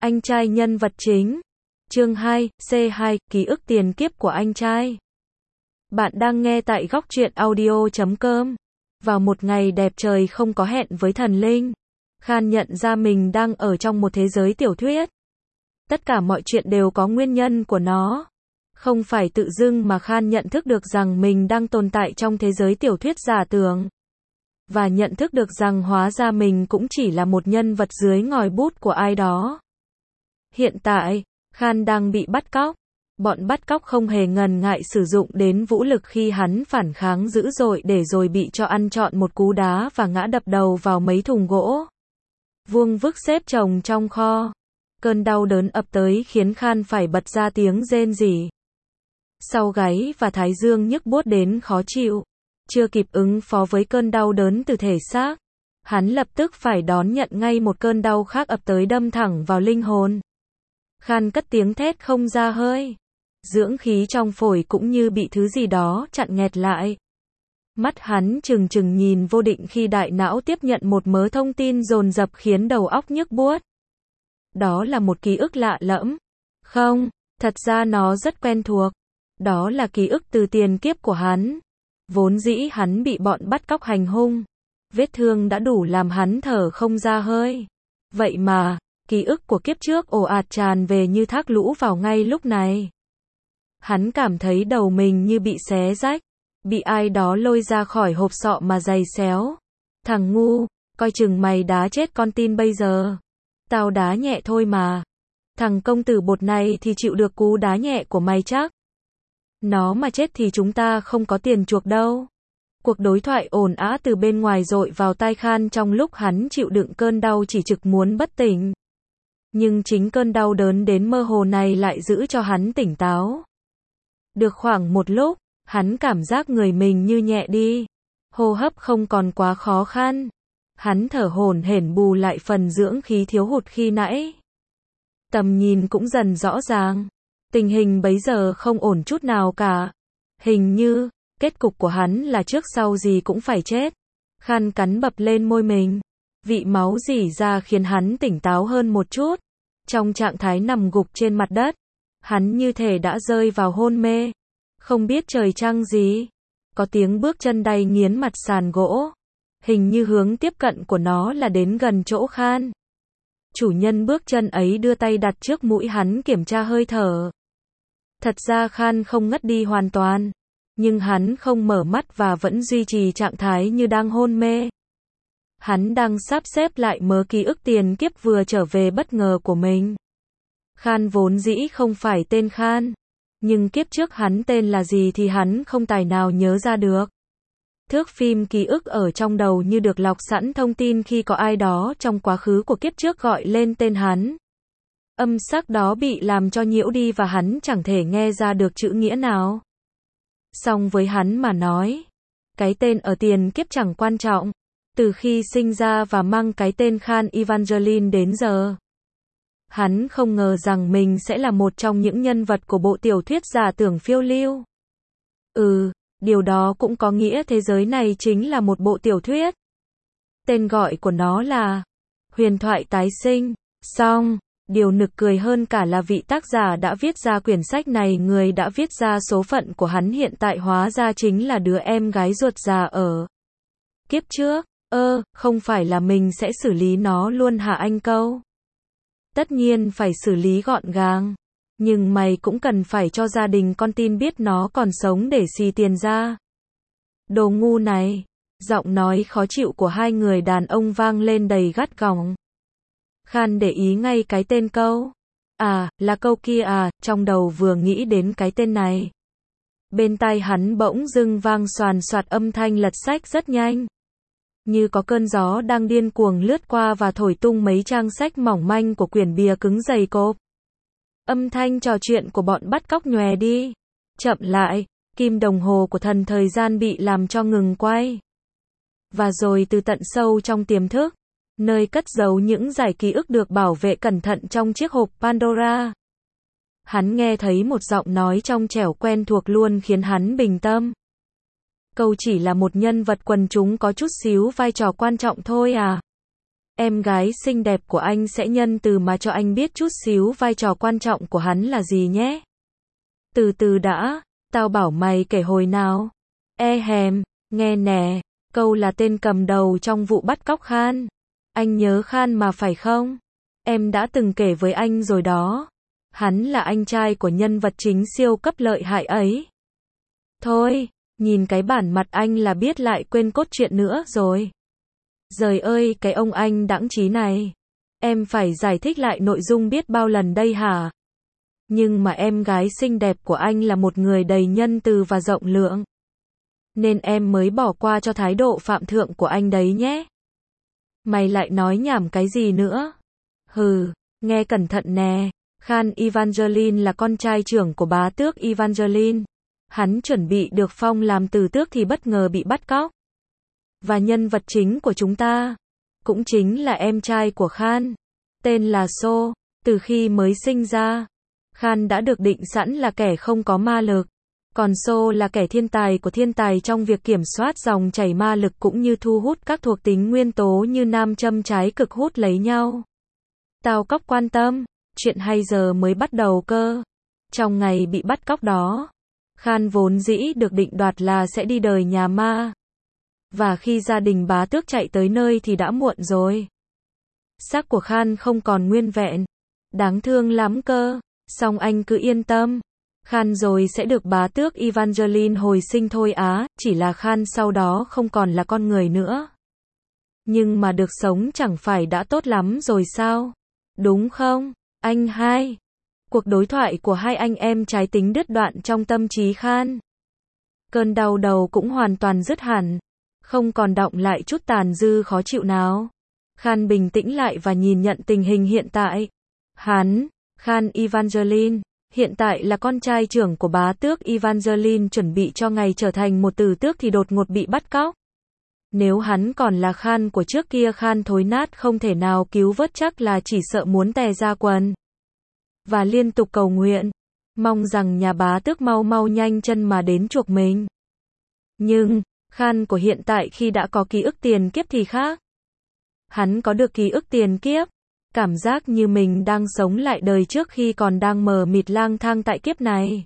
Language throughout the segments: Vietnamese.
Anh trai nhân vật chính. Chương 2, C2, ký ức tiền kiếp của anh trai. Bạn đang nghe tại góc truyện audio.com. Vào một ngày đẹp trời không có hẹn với thần linh, Khan nhận ra mình đang ở trong một thế giới tiểu thuyết. Tất cả mọi chuyện đều có nguyên nhân của nó. Không phải tự dưng mà Khan nhận thức được rằng mình đang tồn tại trong thế giới tiểu thuyết giả tưởng. Và nhận thức được rằng hóa ra mình cũng chỉ là một nhân vật dưới ngòi bút của ai đó. Hiện tại, Khan đang bị bắt cóc. Bọn bắt cóc không hề ngần ngại sử dụng đến vũ lực khi hắn phản kháng dữ dội để rồi bị cho ăn trọn một cú đá và ngã đập đầu vào mấy thùng gỗ vuông vức xếp chồng trong kho. Cơn đau đớn ập tới khiến Khan phải bật ra tiếng rên rỉ. Sau gáy và thái dương nhức buốt đến khó chịu. Chưa kịp ứng phó với cơn đau đớn từ thể xác, hắn lập tức phải đón nhận ngay một cơn đau khác ập tới đâm thẳng vào linh hồn. Khan cất tiếng thét không ra hơi. Dưỡng khí trong phổi cũng như bị thứ gì đó chặn nghẹt lại. Mắt hắn trừng trừng nhìn vô định khi đại não tiếp nhận một mớ thông tin dồn dập khiến đầu óc nhức buốt. Đó là một ký ức lạ lẫm. Không, thật ra nó rất quen thuộc. Đó là ký ức từ tiền kiếp của hắn. Vốn dĩ hắn bị bọn bắt cóc hành hung. Vết thương đã đủ làm hắn thở không ra hơi. Vậy mà, ký ức của kiếp trước ồ ạt tràn về như thác lũ vào ngay lúc này. Hắn cảm thấy đầu mình như bị xé rách. Bị ai đó lôi ra khỏi hộp sọ mà giày xéo. Thằng ngu, coi chừng mày đá chết con tin bây giờ. Tao đá nhẹ thôi mà. Thằng công tử bột này thì chịu được cú đá nhẹ của mày chắc. Nó mà chết thì chúng ta không có tiền chuộc đâu. Cuộc đối thoại ồn ào từ bên ngoài dội vào tai Khan trong lúc hắn chịu đựng cơn đau chỉ trực muốn bất tỉnh. Nhưng chính cơn đau đớn đến mơ hồ này lại giữ cho hắn tỉnh táo. Được khoảng một lúc, hắn cảm giác người mình như nhẹ đi. Hô hấp không còn quá khó khăn. Hắn thở hổn hển bù lại phần dưỡng khí thiếu hụt khi nãy. Tầm nhìn cũng dần rõ ràng. Tình hình bấy giờ không ổn chút nào cả. Hình như, kết cục của hắn là trước sau gì cũng phải chết. Khan cắn bập lên môi mình. Vị máu rỉ ra khiến hắn tỉnh táo hơn một chút. Trong trạng thái nằm gục trên mặt đất, hắn như thể đã rơi vào hôn mê. Không biết trời trăng gì. Có tiếng bước chân đay nghiến mặt sàn gỗ. Hình như hướng tiếp cận của nó là đến gần chỗ Khan. Chủ nhân bước chân ấy đưa tay đặt trước mũi hắn kiểm tra hơi thở. Thật ra Khan không ngất đi hoàn toàn. Nhưng hắn không mở mắt và vẫn duy trì trạng thái như đang hôn mê. Hắn đang sắp xếp lại mớ ký ức tiền kiếp vừa trở về bất ngờ của mình. Khan vốn dĩ không phải tên Khan. Nhưng kiếp trước hắn tên là gì thì hắn không tài nào nhớ ra được. Thước phim ký ức ở trong đầu như được lọc sẵn thông tin khi có ai đó trong quá khứ của kiếp trước gọi lên tên hắn. Âm sắc đó bị làm cho nhiễu đi và hắn chẳng thể nghe ra được chữ nghĩa nào. Song với hắn mà nói, cái tên ở tiền kiếp chẳng quan trọng. Từ khi sinh ra và mang cái tên Khan Evangeline đến giờ, hắn không ngờ rằng mình sẽ là một trong những nhân vật của bộ tiểu thuyết giả tưởng phiêu lưu. Điều đó cũng có nghĩa thế giới này chính là một bộ tiểu thuyết. Tên gọi của nó là Huyền thoại tái sinh. Song, điều nực cười hơn cả là vị tác giả đã viết ra quyển sách này, người đã viết ra số phận của hắn hiện tại hóa ra chính là đứa em gái ruột già ở kiếp trước. Không phải là mình sẽ xử lý nó luôn hả anh Câu? Tất nhiên phải xử lý gọn gàng. Nhưng mày cũng cần phải cho gia đình con tin biết nó còn sống để xì tiền ra. Đồ ngu này. Giọng nói khó chịu của hai người đàn ông vang lên đầy gắt gỏng. Khan để ý ngay cái tên Câu. Là Câu kia à, trong đầu vừa nghĩ đến cái tên này. Bên tai hắn bỗng dưng vang xoàn xoạt âm thanh lật sách rất nhanh. Như có cơn gió đang điên cuồng lướt qua và thổi tung mấy trang sách mỏng manh của quyển bìa cứng dày cộp. Âm thanh trò chuyện của bọn bắt cóc nhòe đi. Chậm lại, kim đồng hồ của thần thời gian bị làm cho ngừng quay. Và rồi từ tận sâu trong tiềm thức, nơi cất giấu những dải ký ức được bảo vệ cẩn thận trong chiếc hộp Pandora, hắn nghe thấy một giọng nói trong trẻo quen thuộc luôn khiến hắn bình tâm. Câu chỉ là một nhân vật quần chúng có chút xíu vai trò quan trọng thôi à. em gái xinh đẹp của anh sẽ nhân từ mà cho anh biết chút xíu vai trò quan trọng của hắn là gì nhé. Từ từ đã, tao bảo mày kể hồi nào. Hèm, nghe nè, Câu là tên cầm đầu trong vụ bắt cóc Khan. Anh nhớ Khan mà phải không? Em đã từng kể với anh rồi đó. Hắn là anh trai của nhân vật chính siêu cấp lợi hại ấy. Thôi, nhìn cái bản mặt anh là biết lại quên cốt truyện nữa rồi. Giời ơi, cái ông anh đãng trí này. Em phải giải thích lại nội dung biết bao lần đây hả? Nhưng mà em gái xinh đẹp của anh là một người đầy nhân từ và rộng lượng. Nên em mới bỏ qua cho thái độ phạm thượng của anh đấy nhé. Mày lại nói nhảm cái gì nữa? Hừ, nghe cẩn thận nè. Khan Evangeline là con trai trưởng của bá tước Evangeline. Hắn chuẩn bị được phong làm tử tước thì bất ngờ bị bắt cóc. Và nhân vật chính của chúng ta cũng chính là em trai của Khan, tên là So. Từ khi mới sinh ra, Khan đã được định sẵn là kẻ không có ma lực. Còn So là kẻ thiên tài của thiên tài trong việc kiểm soát dòng chảy ma lực cũng như thu hút các thuộc tính nguyên tố như nam châm trái cực hút lấy nhau. Tao cóc quan tâm, chuyện hay giờ mới bắt đầu cơ. Trong ngày bị bắt cóc đó, Khan vốn dĩ được định đoạt là sẽ đi đời nhà ma. Và khi gia đình bá tước chạy tới nơi thì đã muộn rồi. Xác của Khan không còn nguyên vẹn. Đáng thương lắm cơ. Song anh cứ yên tâm. Khan rồi sẽ được bá tước Evangeline hồi sinh thôi á. Chỉ là Khan sau đó không còn là con người nữa. Nhưng mà được sống chẳng phải đã tốt lắm rồi sao? Đúng không, anh hai? Cuộc đối thoại của hai anh em trái tính đứt đoạn trong tâm trí Khan. Cơn đau đầu cũng hoàn toàn dứt hẳn. Không còn đọng lại chút tàn dư khó chịu nào. Khan bình tĩnh lại và nhìn nhận tình hình hiện tại. Hắn, Khan Evangeline, hiện tại là con trai trưởng của bá tước Evangeline chuẩn bị cho ngày trở thành một tử tước thì đột ngột bị bắt cóc. Nếu hắn còn là Khan của trước kia, Khan thối nát không thể nào cứu vớt, chắc là chỉ sợ muốn tè ra quần. Và liên tục cầu nguyện, mong rằng nhà bá tước mau mau nhanh chân mà đến chuộc mình. Nhưng Khan của hiện tại khi đã có ký ức tiền kiếp thì khác. Hắn có được ký ức tiền kiếp, cảm giác như mình đang sống lại đời trước khi còn đang mờ mịt lang thang tại kiếp này.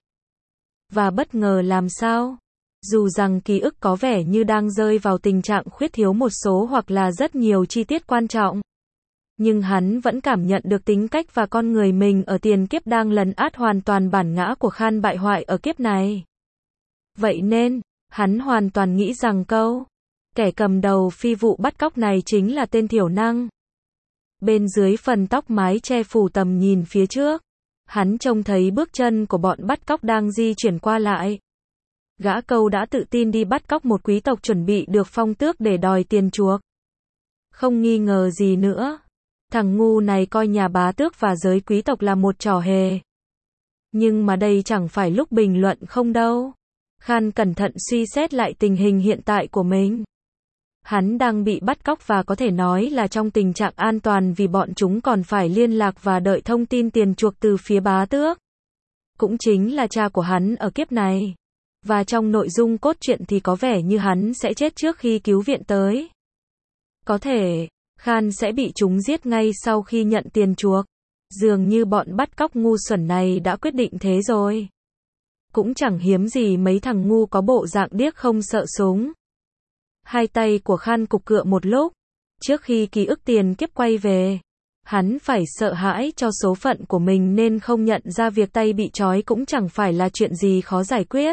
Và bất ngờ làm sao? Dù rằng ký ức có vẻ như đang rơi vào tình trạng khuyết thiếu một số hoặc là rất nhiều chi tiết quan trọng. Nhưng hắn vẫn cảm nhận được tính cách và con người mình ở tiền kiếp đang lấn át hoàn toàn bản ngã của Khan bại hoại ở kiếp này. Vậy nên, hắn hoàn toàn nghĩ rằng kẻ cầm đầu phi vụ bắt cóc này chính là tên thiểu năng. Bên dưới phần tóc mái che phủ tầm nhìn phía trước, hắn trông thấy bước chân của bọn bắt cóc đang di chuyển qua lại. Gã đã tự tin đi bắt cóc một quý tộc chuẩn bị được phong tước để đòi tiền chuộc. Không nghi ngờ gì nữa, thằng ngu này coi nhà bá tước và giới quý tộc là một trò hề. Nhưng mà đây chẳng phải lúc bình luận không đâu. Khan cẩn thận suy xét lại tình hình hiện tại của mình. Hắn đang bị bắt cóc và có thể nói là trong tình trạng an toàn vì bọn chúng còn phải liên lạc và đợi thông tin tiền chuộc từ phía bá tước. Cũng chính là cha của hắn ở kiếp này. Và trong nội dung cốt truyện thì có vẻ như hắn sẽ chết trước khi cứu viện tới. Có thể, Khan sẽ bị chúng giết ngay sau khi nhận tiền chuộc. Dường như bọn bắt cóc ngu xuẩn này đã quyết định thế rồi. Cũng chẳng hiếm gì mấy thằng ngu có bộ dạng điếc không sợ súng. Hai tay của Khan cục cựa một lúc. Trước khi ký ức tiền kiếp quay về, hắn phải sợ hãi cho số phận của mình nên không nhận ra việc tay bị trói cũng chẳng phải là chuyện gì khó giải quyết.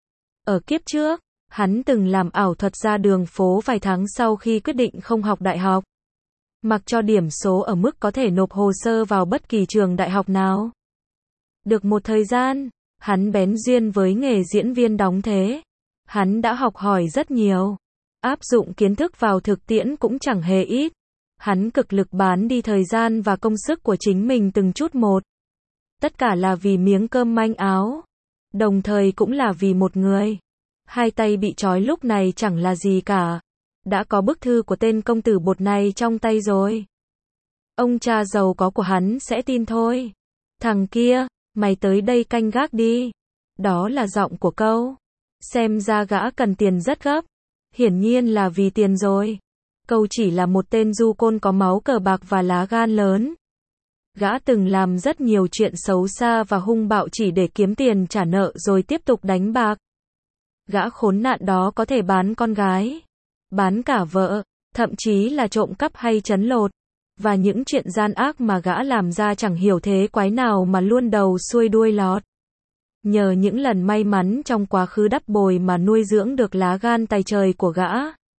Ở kiếp trước, hắn từng làm ảo thuật ra đường phố vài tháng sau khi quyết định không học đại học. Mặc cho điểm số ở mức có thể nộp hồ sơ vào bất kỳ trường đại học nào. Được một thời gian, hắn bén duyên với nghề diễn viên đóng thế. Hắn đã học hỏi rất nhiều. Áp dụng kiến thức vào thực tiễn cũng chẳng hề ít. Hắn cực lực bán đi thời gian và công sức của chính mình từng chút một. Tất cả là vì miếng cơm manh áo. Đồng thời cũng là vì một người. Hai tay bị trói lúc này chẳng là gì cả. Đã có bức thư của tên công tử bột này trong tay rồi. Ông cha giàu có của hắn sẽ tin thôi. Thằng kia, mày tới đây canh gác đi. Đó là giọng của Xem ra gã cần tiền rất gấp. Hiển nhiên là vì tiền rồi. Câu chỉ là một tên du côn có máu cờ bạc và lá gan lớn. Gã từng làm rất nhiều chuyện xấu xa và hung bạo chỉ để kiếm tiền trả nợ rồi tiếp tục đánh bạc. Gã khốn nạn đó có thể bán con gái, bán cả vợ, thậm chí là trộm cắp hay trấn lột. Và những chuyện gian ác mà gã làm ra chẳng hiểu thế quái nào mà luôn đầu xuôi đuôi lọt. Nhờ những lần may mắn trong quá khứ đắp bồi mà nuôi dưỡng được lá gan tài trời của gã.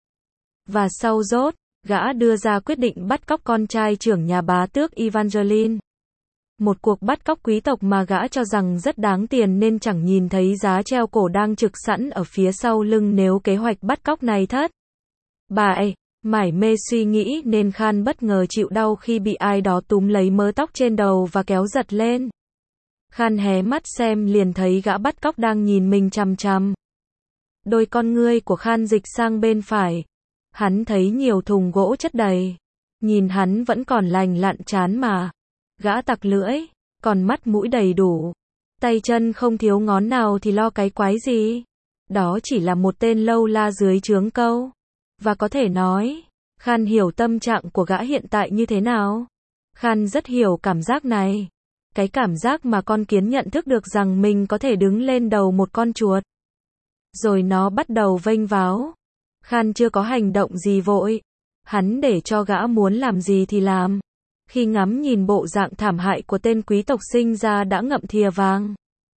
Và sau rốt, gã đưa ra quyết định bắt cóc con trai trưởng nhà bá tước Evangeline. Một cuộc bắt cóc quý tộc mà gã cho rằng rất đáng tiền nên chẳng nhìn thấy giá treo cổ đang trực sẵn ở phía sau lưng nếu kế hoạch bắt cóc này thất bại. Mải mê suy nghĩ nên Khan bất ngờ chịu đau khi bị ai đó túm lấy mớ tóc trên đầu và kéo giật lên. Khan hé mắt xem liền thấy gã bắt cóc đang nhìn mình chằm chằm. Đôi con ngươi của Khan dịch sang bên phải. Hắn thấy nhiều thùng gỗ chất đầy. Nhìn hắn vẫn còn lành lặn chán mà. Gã tặc lưỡi, còn mắt mũi đầy đủ. Tay chân không thiếu ngón nào thì lo cái quái gì. Đó chỉ là một tên lâu la dưới trướng câu. Và có thể nói, Khan hiểu tâm trạng của gã hiện tại như thế nào. Khan rất hiểu cảm giác này. Cái cảm giác mà con kiến nhận thức được rằng mình có thể đứng lên đầu một con chuột. Rồi nó bắt đầu vênh váo. Khan chưa có hành động gì vội. Hắn để cho gã muốn làm gì thì làm. Khi ngắm nhìn bộ dạng thảm hại của tên quý tộc sinh ra đã ngậm thìa vàng.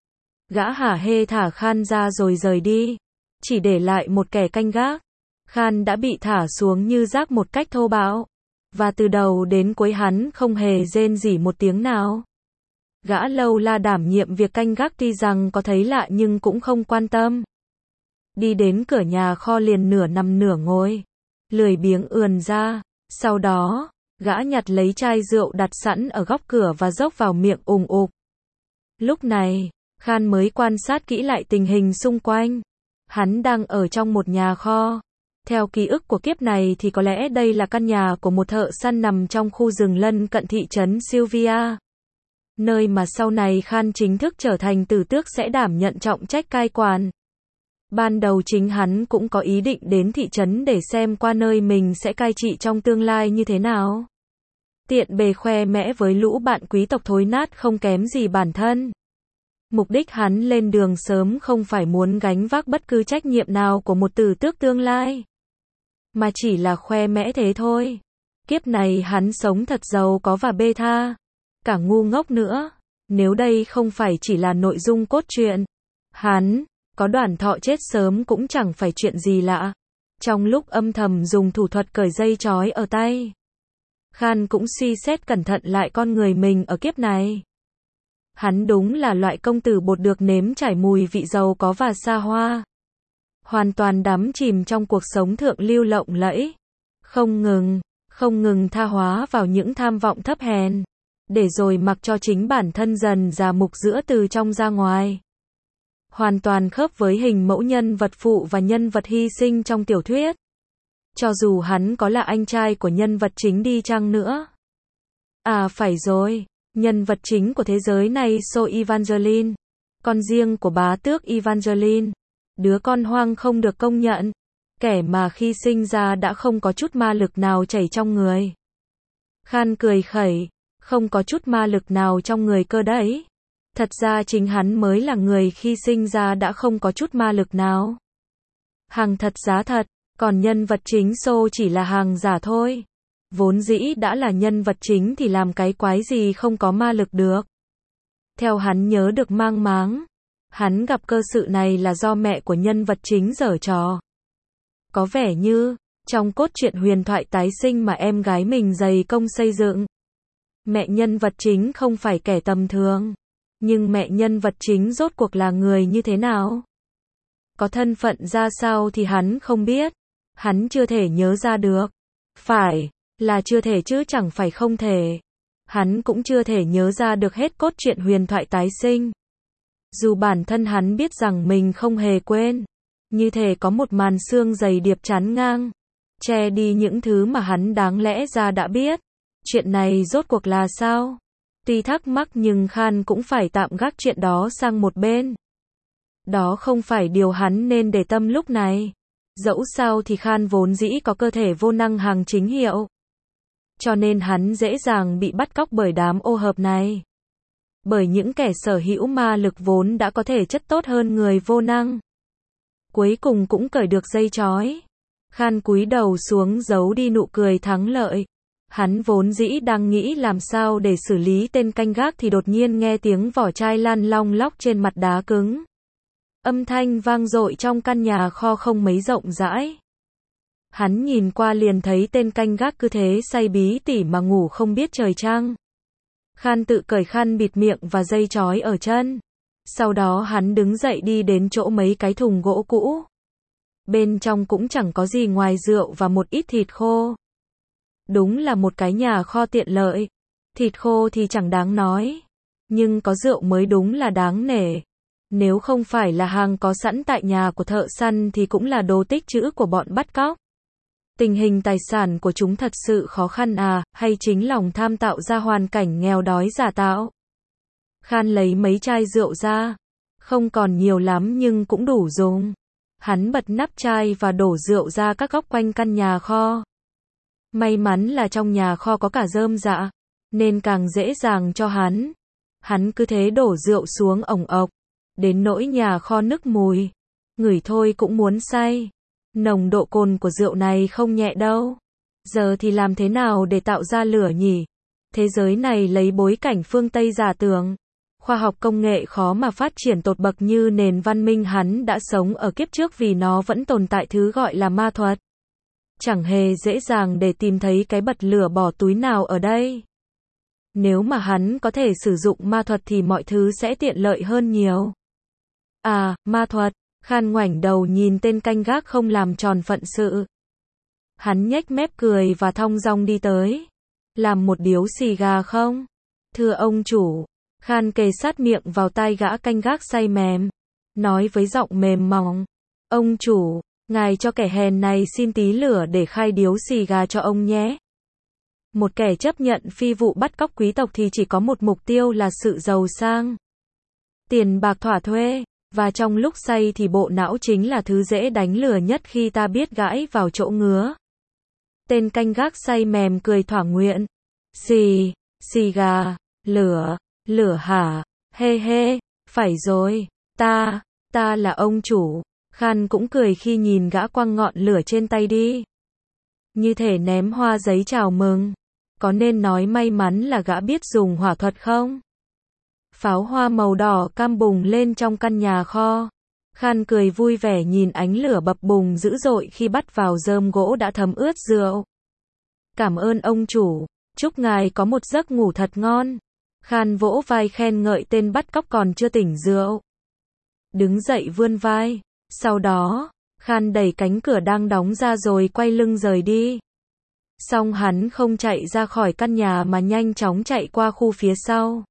Gã hả hê thả Khan ra rồi rời đi. Chỉ để lại một kẻ canh gác. Khan đã bị thả xuống như rác một cách thô bạo. Và từ đầu đến cuối hắn không hề rên rỉ một tiếng nào. Gã lâu la đảm nhiệm việc canh gác tuy rằng có thấy lạ nhưng cũng không quan tâm. Đi đến cửa nhà kho liền nửa nằm nửa ngồi. Lười biếng ườn ra. Sau đó, gã nhặt lấy chai rượu đặt sẵn ở góc cửa và dốc vào miệng ùng ục. Lúc này, Khan mới quan sát kỹ lại tình hình xung quanh. Hắn đang ở trong một nhà kho. Theo ký ức của kiếp này thì có lẽ đây là căn nhà của một thợ săn nằm trong khu rừng lân cận thị trấn Sylvia. Nơi mà sau này Khan chính thức trở thành tử tước sẽ đảm nhận trọng trách cai quản. Ban đầu chính hắn cũng có ý định đến thị trấn để xem qua nơi mình sẽ cai trị trong tương lai như thế nào. Tiện bề khoe mẽ với lũ bạn quý tộc thối nát không kém gì bản thân. Mục đích hắn lên đường sớm không phải muốn gánh vác bất cứ trách nhiệm nào của một tử tước tương lai. Mà chỉ là khoe mẽ thế thôi. Kiếp này hắn sống thật giàu có và bê tha. Cả ngu ngốc nữa. Nếu đây không phải chỉ là nội dung cốt truyện. Hắn, có đoàn thọ chết sớm cũng chẳng phải chuyện gì lạ. Trong lúc âm thầm dùng thủ thuật cởi dây trói ở tay. Khan cũng suy xét cẩn thận lại con người mình ở kiếp này. Hắn đúng là loại công tử bột được nếm trải mùi vị giàu có và xa hoa. Hoàn toàn đắm chìm trong cuộc sống thượng lưu lộng lẫy. Không ngừng tha hóa vào những tham vọng thấp hèn. Để rồi mặc cho chính bản thân dần già mục giữa từ trong ra ngoài. Hoàn toàn khớp với hình mẫu nhân vật phụ và nhân vật hy sinh trong tiểu thuyết. Cho dù hắn có là anh trai của nhân vật chính đi chăng nữa. À phải rồi, nhân vật chính của thế giới này So Evangeline. Con riêng của bá tước Evangeline. Đứa con hoang không được công nhận. Kẻ mà khi sinh ra đã không có chút ma lực nào chảy trong người. Khan cười khẩy. Không có chút ma lực nào trong người cơ đấy. Thật ra chính hắn mới là người khi sinh ra đã không có chút ma lực nào. Hàng thật giá thật, còn nhân vật chính So chỉ là hàng giả thôi. Vốn dĩ đã là nhân vật chính thì làm cái quái gì không có ma lực được. Theo hắn nhớ được mang máng, hắn gặp cơ sự này là do mẹ của nhân vật chính giở trò. Có vẻ như, trong cốt truyện huyền thoại tái sinh mà em gái mình dày công xây dựng. Mẹ nhân vật chính không phải kẻ tầm thường. Nhưng mẹ nhân vật chính rốt cuộc là người như thế nào? Có thân phận ra sao thì hắn không biết. Hắn chưa thể nhớ ra được. Phải, là chưa thể chứ chẳng phải không thể. Hắn cũng chưa thể nhớ ra được hết cốt truyện huyền thoại tái sinh. Dù bản thân hắn biết rằng mình không hề quên. Như thể có một màn xương dày điệp chắn ngang. Che đi những thứ mà hắn đáng lẽ ra đã biết. Chuyện này rốt cuộc là sao? Tuy thắc mắc nhưng Khan cũng phải tạm gác chuyện đó sang một bên. Đó không phải điều hắn nên để tâm lúc này. Dẫu sao thì Khan vốn dĩ có cơ thể vô năng hàng chính hiệu. Cho nên hắn dễ dàng bị bắt cóc bởi đám ô hợp này. Bởi những kẻ sở hữu ma lực vốn đã có thể chất tốt hơn người vô năng. Cuối cùng cũng cởi được dây trói. Khan cúi đầu xuống giấu đi nụ cười thắng lợi. Hắn vốn dĩ đang nghĩ làm sao để xử lý tên canh gác thì đột nhiên nghe tiếng vỏ chai lăn long lóc trên mặt đá cứng. Âm thanh vang dội trong căn nhà kho không mấy rộng rãi. Hắn nhìn qua liền thấy tên canh gác cứ thế say bí tỉ mà ngủ không biết trời trăng. Khan tự cởi khăn bịt miệng và dây trói ở chân. Sau đó hắn đứng dậy đi đến chỗ mấy cái thùng gỗ cũ. Bên trong cũng chẳng có gì ngoài rượu và một ít thịt khô. Đúng là một cái nhà kho tiện lợi. Thịt khô thì chẳng đáng nói. Nhưng có rượu mới đúng là đáng nể. Nếu không phải là hàng có sẵn tại nhà của thợ săn thì cũng là đồ tích trữ của bọn bắt cóc. Tình hình tài sản của chúng thật sự khó khăn à, hay chính lòng tham tạo ra hoàn cảnh nghèo đói giả tạo. Khan lấy mấy chai rượu ra. Không còn nhiều lắm nhưng cũng đủ dùng. Hắn bật nắp chai và đổ rượu ra các góc quanh căn nhà kho. May mắn là trong nhà kho có cả rơm rạ, nên càng dễ dàng cho hắn. Hắn cứ thế đổ rượu xuống ồng ộc. Đến nỗi nhà kho nức mùi. Ngửi thôi cũng muốn say. Nồng độ cồn của rượu này không nhẹ đâu. Giờ thì làm thế nào để tạo ra lửa nhỉ? Thế giới này lấy bối cảnh phương Tây giả tưởng. Khoa học công nghệ khó mà phát triển tột bậc như nền văn minh hắn đã sống ở kiếp trước vì nó vẫn tồn tại thứ gọi là ma thuật. Chẳng hề dễ dàng để tìm thấy cái bật lửa bỏ túi nào ở đây. Nếu mà hắn có thể sử dụng ma thuật thì mọi thứ sẽ tiện lợi hơn nhiều. À, ma thuật. Khan ngoảnh đầu nhìn tên canh gác không làm tròn phận sự. Hắn nhếch mép cười và thong dong đi tới. Làm một điếu xì gà không? Thưa ông chủ. Khan kề sát miệng vào tai gã canh gác say mềm. Nói với giọng mềm mỏng. Ông chủ, ngài cho kẻ hèn này xin tí lửa để khai điếu xì gà cho ông nhé. Một kẻ chấp nhận phi vụ bắt cóc quý tộc thì chỉ có một mục tiêu là sự giàu sang. Tiền bạc thỏa thuê. Và trong lúc say thì bộ não chính là thứ dễ đánh lừa nhất khi ta biết gãi vào chỗ ngứa. Tên canh gác say mềm cười thỏa nguyện. Xì gà, lửa hả? Hê, phải rồi, ta là ông chủ. Khan cũng cười khi nhìn gã quăng ngọn lửa trên tay đi. Như thể ném hoa giấy chào mừng. Có nên nói may mắn là gã biết dùng hỏa thuật không? Pháo hoa màu đỏ cam bùng lên trong căn nhà kho. Khan cười vui vẻ nhìn ánh lửa bập bùng dữ dội khi bắt vào rơm gỗ đã thấm ướt rượu. Cảm ơn ông chủ, chúc ngài có một giấc ngủ thật ngon. Khan vỗ vai khen ngợi tên bắt cóc còn chưa tỉnh rượu. Đứng dậy vươn vai. Sau đó, Khan đẩy cánh cửa đang đóng ra rồi quay lưng rời đi. Song hắn không chạy ra khỏi căn nhà mà nhanh chóng chạy qua khu phía sau.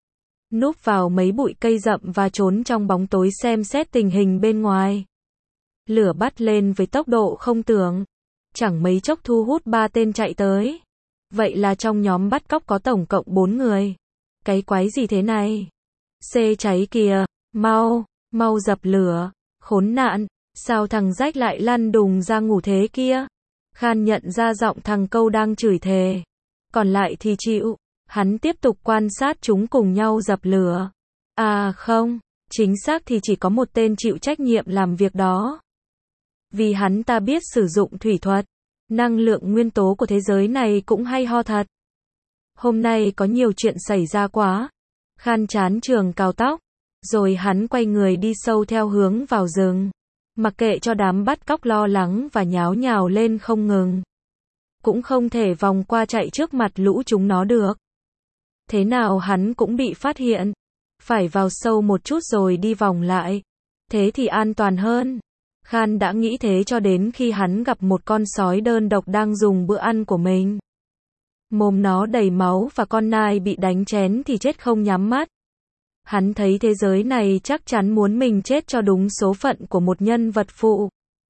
Núp vào mấy bụi cây rậm và trốn trong bóng tối xem xét tình hình bên ngoài. Lửa bắt lên với tốc độ không tưởng. Chẳng mấy chốc thu hút 3 tên chạy tới. Vậy là trong nhóm bắt cóc có tổng cộng 4 người. Cái quái gì thế này? Cháy kìa, mau dập lửa, khốn nạn, sao thằng rách lại lăn đùng ra ngủ thế kia? Khan nhận ra giọng thằng Câu đang chửi thề. Còn lại thì chịu. Hắn tiếp tục quan sát chúng cùng nhau dập lửa. À không, chính xác thì chỉ có một tên chịu trách nhiệm làm việc đó. Vì hắn ta biết sử dụng thủy thuật. Năng lượng nguyên tố của thế giới này cũng hay ho thật. Hôm nay có nhiều chuyện xảy ra quá. Khan chán trường cào tóc. Rồi hắn quay người đi sâu theo hướng vào rừng. Mặc kệ cho đám bắt cóc lo lắng và nháo nhào lên không ngừng. Cũng không thể vòng qua chạy trước mặt lũ chúng nó được. Thế nào hắn cũng bị phát hiện. Phải vào sâu một chút rồi đi vòng lại. Thế thì an toàn hơn. Khan đã nghĩ thế cho đến khi hắn gặp một con sói đơn độc đang dùng bữa ăn của mình. Mồm nó đầy máu và con nai bị đánh chén thì chết không nhắm mắt. Hắn thấy thế giới này chắc chắn muốn mình chết cho đúng số phận của một nhân vật phụ.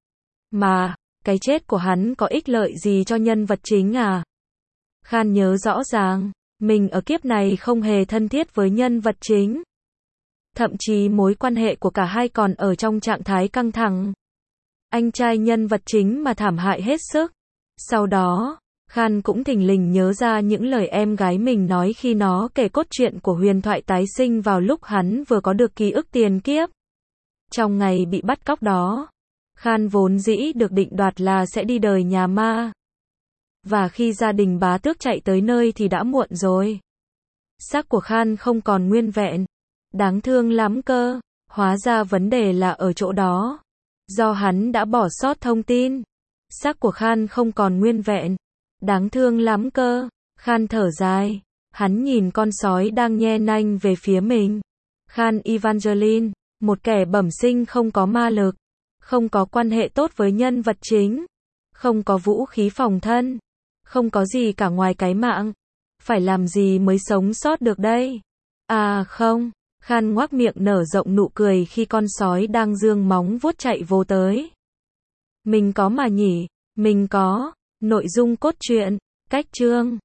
Mà, cái chết của hắn có ích lợi gì cho nhân vật chính à? Khan nhớ rõ ràng, mình ở kiếp này không hề thân thiết với nhân vật chính. Thậm chí mối quan hệ của cả hai còn ở trong trạng thái căng thẳng. anh trai nhân vật chính mà thảm hại hết sức. Sau đó, Khan cũng thình lình nhớ ra những lời em gái mình nói khi nó kể cốt truyện của huyền thoại tái sinh vào lúc hắn vừa có được ký ức tiền kiếp. Trong ngày bị bắt cóc đó, Khan vốn dĩ được định đoạt là sẽ đi đời nhà ma. Và khi gia đình bá tước chạy tới nơi thì đã muộn rồi. Xác của Khan không còn nguyên vẹn. Đáng thương lắm cơ. Hóa ra vấn đề là ở chỗ đó. Do hắn đã bỏ sót thông tin. Xác của Khan không còn nguyên vẹn. Đáng thương lắm cơ. Khan thở dài. Hắn nhìn con sói đang nhe nanh về phía mình. Khan Evangeline, một kẻ bẩm sinh không có ma lực, không có quan hệ tốt với nhân vật chính, không có vũ khí phòng thân, không có gì cả ngoài cái mạng. Phải làm gì mới sống sót được đây? À không, Khan ngoác miệng nở rộng nụ cười khi con sói đang giương móng vuốt chạy vô tới. Mình có mà nhỉ, mình có. Nội dung cốt truyện, cách chương